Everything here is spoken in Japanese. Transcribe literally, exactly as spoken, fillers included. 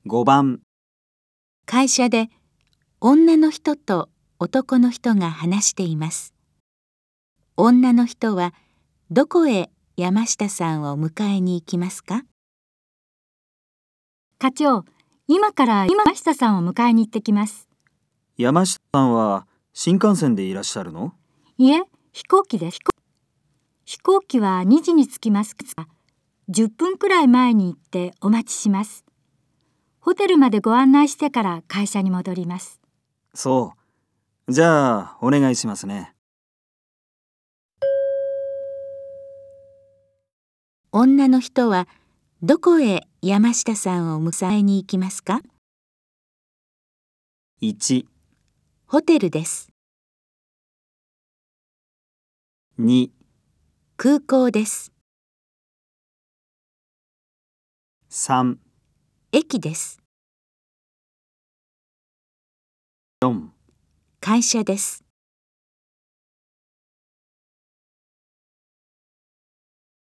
ごばん、 会社で女の人と男の人が話しています。女の人はどこへ山下さんを迎えに行きますか？ 課長、今から山下さんを迎えに行ってきます。 山下さんは新幹線でいらっしゃるの？ いえ、飛行機です。飛行機はにじに着きますが、じゅっぷんくらい前に行ってお待ちします。ホテルまでご案内してから会社に戻ります。 そう。じゃあ、お願いしますね。 女の人はどこへ山下さんを迎えに行きますか？ いち、 ホテルです。 に、 空港です。 さん、 駅です。 よん。 会社です。